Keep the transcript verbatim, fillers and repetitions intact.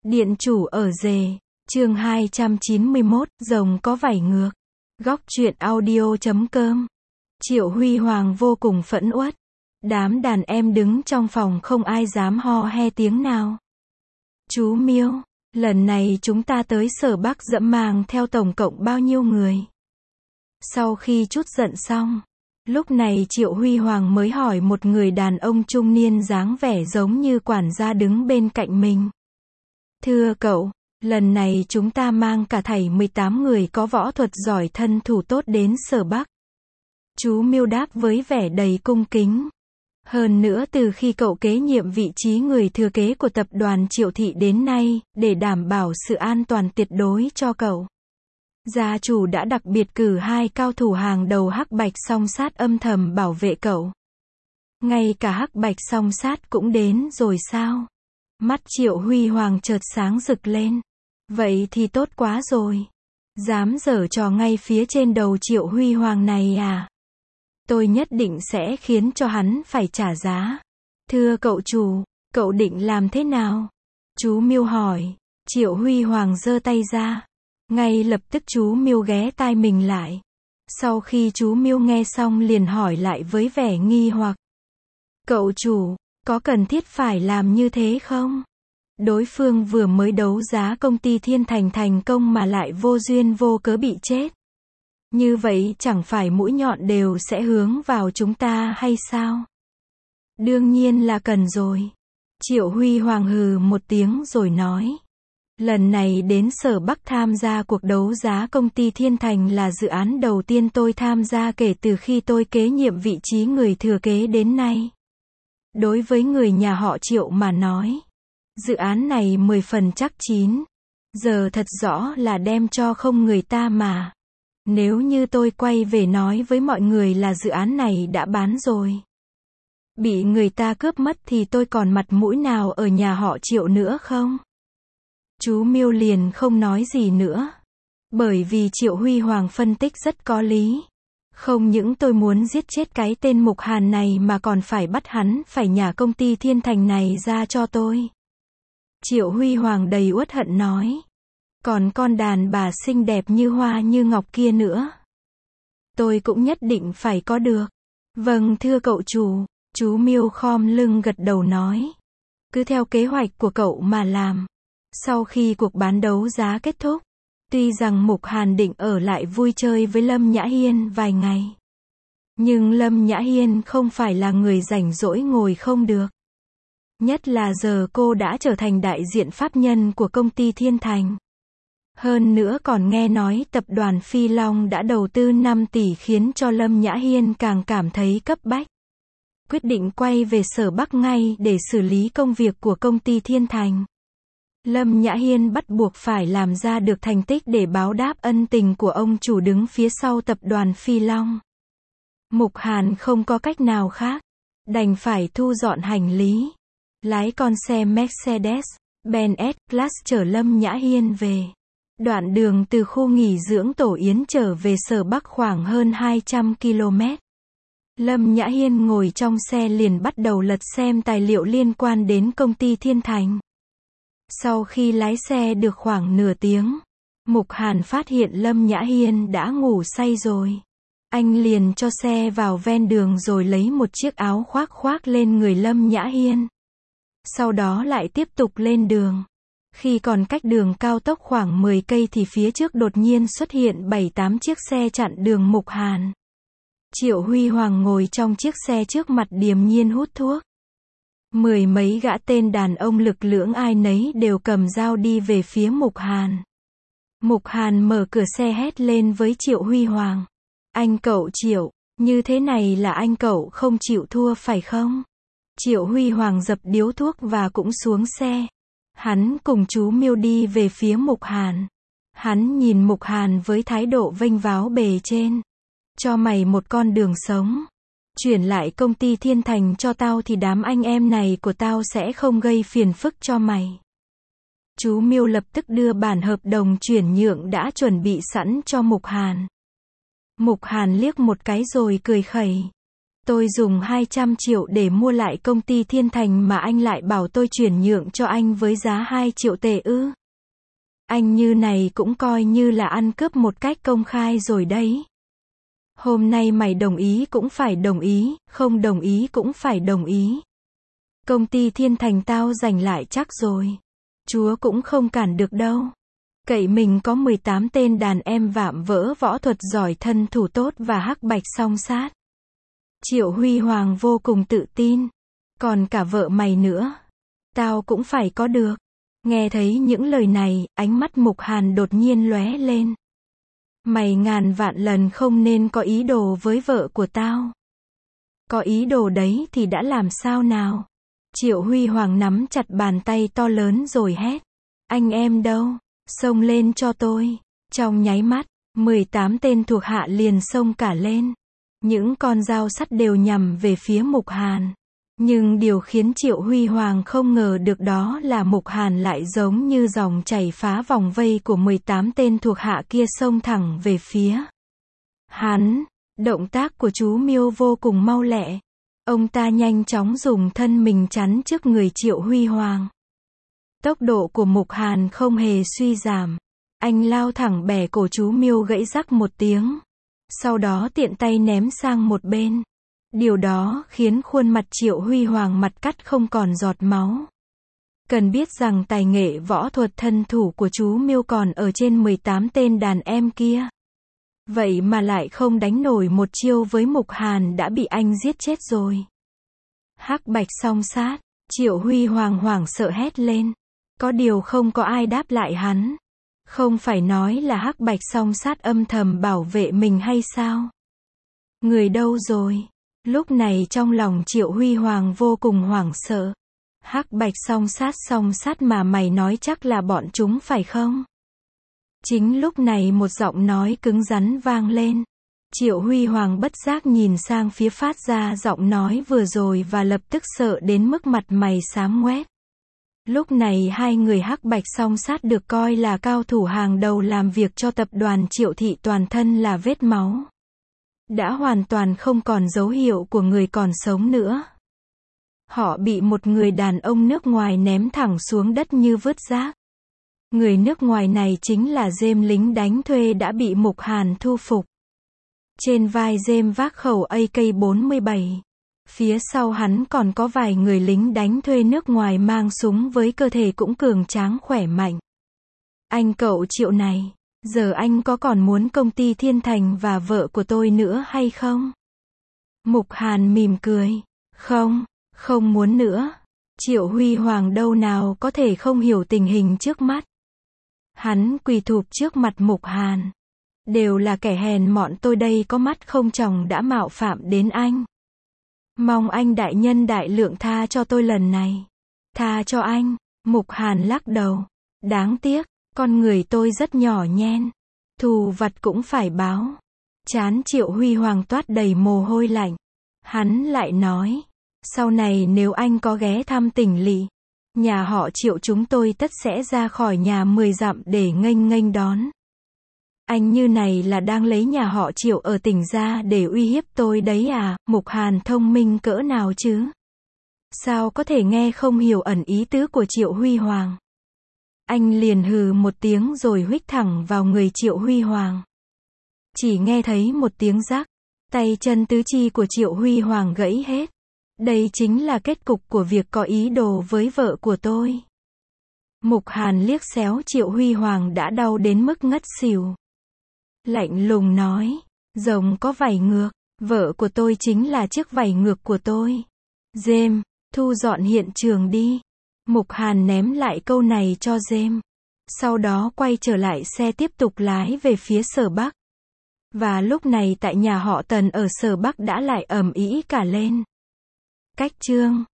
Điện chủ ở rể, chương hai trăm chín mươi mốt, rồng có vảy ngược. Góc truyện audio chấm com. Triệu Huy Hoàng vô cùng phẫn uất. Đám đàn em đứng trong phòng không ai dám ho he tiếng nào. Chú Miêu, lần này chúng ta tới Sở Bắc dẫm mang theo tổng cộng bao nhiêu người? Sau khi chút giận xong, lúc này Triệu Huy Hoàng mới hỏi một người đàn ông trung niên dáng vẻ giống như quản gia đứng bên cạnh mình. Thưa cậu, lần này chúng ta mang cả thảy mười tám người có võ thuật giỏi thân thủ tốt đến Sở Bắc. Chú Miêu đáp với vẻ đầy cung kính. Hơn nữa từ khi cậu kế nhiệm vị trí người thừa kế của tập đoàn Triệu Thị đến nay, để đảm bảo sự an toàn tuyệt đối cho cậu, gia chủ đã đặc biệt cử hai cao thủ hàng đầu Hắc Bạch Song Sát âm thầm bảo vệ cậu. Ngay cả Hắc Bạch Song Sát cũng đến rồi sao? Mắt Triệu Huy Hoàng chợt sáng rực lên. Vậy thì tốt quá rồi. Dám giở trò ngay phía trên đầu Triệu Huy Hoàng này à? Tôi nhất định sẽ khiến cho hắn phải trả giá. Thưa cậu chủ, cậu định làm thế nào? Chú Miêu hỏi. Triệu Huy Hoàng giơ tay ra. Ngay lập tức chú Miêu ghé tai mình lại. Sau khi chú Miêu nghe xong liền hỏi lại với vẻ nghi hoặc. Cậu chủ, có cần thiết phải làm như thế không? Đối phương vừa mới đấu giá công ty Thiên Thành thành công mà lại vô duyên vô cớ bị chết. Như vậy chẳng phải mũi nhọn đều sẽ hướng vào chúng ta hay sao? Đương nhiên là cần rồi. Triệu Huy Hoàng hừ một tiếng rồi nói. Lần này đến Sở Bắc tham gia cuộc đấu giá công ty Thiên Thành là dự án đầu tiên tôi tham gia kể từ khi tôi kế nhiệm vị trí người thừa kế đến nay. Đối với người nhà họ Triệu mà nói, dự án này mười phần chắc chín. Giờ thật rõ là đem cho không người ta mà. Nếu như tôi quay về nói với mọi người là dự án này đã bán rồi, bị người ta cướp mất thì tôi còn mặt mũi nào ở nhà họ Triệu nữa không? Chú Miêu liền không nói gì nữa. Bởi vì Triệu Huy Hoàng phân tích rất có lý. Không những tôi muốn giết chết cái tên Mục Hàn này mà còn phải bắt hắn phải nhả công ty Thiên Thành này ra cho tôi. Triệu Huy Hoàng đầy uất hận nói. Còn con đàn bà xinh đẹp như hoa như ngọc kia nữa, tôi cũng nhất định phải có được. Vâng thưa cậu chủ. Chú Miêu khom lưng gật đầu nói. Cứ theo kế hoạch của cậu mà làm. Sau khi cuộc bán đấu giá kết thúc, tuy rằng Mục Hàn định ở lại vui chơi với Lâm Nhã Hiên vài ngày, nhưng Lâm Nhã Hiên không phải là người rảnh rỗi ngồi không được. Nhất là giờ cô đã trở thành đại diện pháp nhân của công ty Thiên Thành. Hơn nữa còn nghe nói tập đoàn Phi Long đã đầu tư năm tỷ khiến cho Lâm Nhã Hiên càng cảm thấy cấp bách. Quyết định quay về Sở Bắc ngay để xử lý công việc của công ty Thiên Thành. Lâm Nhã Hiên bắt buộc phải làm ra được thành tích để báo đáp ân tình của ông chủ đứng phía sau tập đoàn Phi Long. Mục Hàn không có cách nào khác, đành phải thu dọn hành lý, lái con xe Mercedes-Benz S-Class chở Lâm Nhã Hiên về. Đoạn đường từ khu nghỉ dưỡng Tổ Yến trở về Sở Bắc khoảng hơn hai trăm ki lô mét. Lâm Nhã Hiên ngồi trong xe liền bắt đầu lật xem tài liệu liên quan đến công ty Thiên Thành. Sau khi lái xe được khoảng nửa tiếng, Mục Hàn phát hiện Lâm Nhã Hiên đã ngủ say rồi. Anh liền cho xe vào ven đường rồi lấy một chiếc áo khoác khoác lên người Lâm Nhã Hiên. Sau đó lại tiếp tục lên đường. Khi còn cách đường cao tốc khoảng mười cây thì phía trước đột nhiên xuất hiện bảy tám chiếc xe chặn đường Mục Hàn. Triệu Huy Hoàng ngồi trong chiếc xe trước mặt điềm nhiên hút thuốc. Mười mấy gã tên đàn ông lực lưỡng ai nấy đều cầm dao đi về phía Mục Hàn. Mục Hàn mở cửa xe hét lên với Triệu Huy Hoàng. Anh cậu Triệu, như thế này là anh cậu không chịu thua phải không? Triệu Huy Hoàng dập điếu thuốc và cũng xuống xe. Hắn cùng chú Miêu đi về phía Mục Hàn. Hắn nhìn Mục Hàn với thái độ vênh váo bề trên. Cho mày một con đường sống. Chuyển lại công ty Thiên Thành cho tao thì đám anh em này của tao sẽ không gây phiền phức cho mày. Chú Miêu lập tức đưa bản hợp đồng chuyển nhượng đã chuẩn bị sẵn cho Mục Hàn. Mục Hàn liếc một cái rồi cười khẩy. Tôi dùng hai trăm triệu để mua lại công ty Thiên Thành mà anh lại bảo tôi chuyển nhượng cho anh với giá hai triệu tệ ư? Anh như này cũng coi như là ăn cướp một cách công khai rồi đấy. Hôm nay mày đồng ý cũng phải đồng ý, không đồng ý cũng phải đồng ý. Công ty Thiên Thành tao giành lại chắc rồi. Chúa cũng không cản được đâu. Cậy mình có mười tám tên đàn em vạm vỡ võ thuật giỏi, thân thủ tốt và hắc bạch song sát. Triệu Huy Hoàng vô cùng tự tin. Còn cả vợ mày nữa. Tao cũng phải có được. Nghe thấy những lời này, ánh mắt Mục Hàn đột nhiên lóe lên. Mày ngàn vạn lần không nên có ý đồ với vợ của tao. Có ý đồ đấy thì đã làm sao nào? Triệu Huy Hoàng nắm chặt bàn tay to lớn rồi hét. Anh em đâu? Xông lên cho tôi. Trong nháy mắt, mười tám tên thuộc hạ liền xông cả lên. Những con dao sắt đều nhằm về phía Mục Hàn. Nhưng điều khiến Triệu Huy Hoàng không ngờ được đó là Mục Hàn lại giống như dòng chảy phá vòng vây của mười tám tên thuộc hạ kia xông thẳng về phía hắn. Động tác của chú Miêu vô cùng mau lẹ. Ông ta nhanh chóng dùng thân mình chắn trước người Triệu Huy Hoàng. Tốc độ của Mục Hàn không hề suy giảm. Anh lao thẳng bẻ cổ chú Miêu gãy rắc một tiếng. Sau đó tiện tay ném sang một bên. Điều đó khiến khuôn mặt Triệu Huy Hoàng mặt cắt không còn giọt máu. Cần biết rằng tài nghệ võ thuật thân thủ của chú Miêu còn ở trên mười tám tên đàn em kia. Vậy mà lại không đánh nổi một chiêu với Mục Hàn đã bị anh giết chết rồi. Hắc bạch song sát, Triệu Huy Hoàng hoảng sợ hét lên. Có điều không có ai đáp lại hắn. Không phải nói là hắc bạch song sát âm thầm bảo vệ mình hay sao? Người đâu rồi? Lúc này trong lòng Triệu Huy Hoàng vô cùng hoảng sợ. Hắc bạch song sát song sát mà mày nói chắc là bọn chúng phải không? Chính lúc này một giọng nói cứng rắn vang lên. Triệu Huy Hoàng bất giác nhìn sang phía phát ra giọng nói vừa rồi và lập tức sợ đến mức mặt mày xám ngoét. Lúc này hai người hắc bạch song sát được coi là cao thủ hàng đầu làm việc cho tập đoàn Triệu Thị, toàn thân là vết máu. Đã hoàn toàn không còn dấu hiệu của người còn sống nữa. Họ bị một người đàn ông nước ngoài ném thẳng xuống đất như vứt rác. Người nước ngoài này chính là James, lính đánh thuê đã bị Mục Hàn thu phục. Trên vai James vác khẩu A K bốn mươi bảy. Phía sau hắn còn có vài người lính đánh thuê nước ngoài mang súng với cơ thể cũng cường tráng khỏe mạnh. Anh cậu Triệu này, giờ anh có còn muốn công ty Thiên Thành và vợ của tôi nữa hay không? Mục Hàn mỉm cười. Không, không muốn nữa. Triệu Huy Hoàng đâu nào có thể không hiểu tình hình trước mắt. Hắn quỳ thụp trước mặt Mục Hàn. Đều là kẻ hèn mọn, tôi đây có mắt không tròng đã mạo phạm đến anh. Mong anh đại nhân đại lượng tha cho tôi lần này. Tha cho anh. Mục Hàn lắc đầu. Đáng tiếc, con người tôi rất nhỏ nhen. Thù vặt cũng phải báo. Trán Triệu Huy Hoàng toát đầy mồ hôi lạnh. Hắn lại nói. Sau này nếu anh có ghé thăm tỉnh lỵ, nhà họ Triệu chúng tôi tất sẽ ra khỏi nhà mười dặm để nghênh nghênh đón. Anh như này là đang lấy nhà họ Triệu ở tỉnh ra để uy hiếp tôi đấy à? Mục Hàn thông minh cỡ nào chứ? Sao có thể nghe không hiểu ẩn ý tứ của Triệu Huy Hoàng? Anh liền hừ một tiếng rồi huých thẳng vào người Triệu Huy Hoàng. Chỉ nghe thấy một tiếng rắc, tay chân tứ chi của Triệu Huy Hoàng gãy hết. Đây chính là kết cục của việc có ý đồ với vợ của tôi. Mục Hàn liếc xéo Triệu Huy Hoàng đã đau đến mức ngất xỉu. Lạnh lùng nói, rồng có vảy ngược, vợ của tôi chính là chiếc vảy ngược của tôi. James, thu dọn hiện trường đi. Mục Hàn ném lại câu này cho James. Sau đó quay trở lại xe tiếp tục lái về phía Sở Bắc. Và lúc này tại nhà họ Tần ở Sở Bắc đã lại ầm ĩ cả lên. Cách chương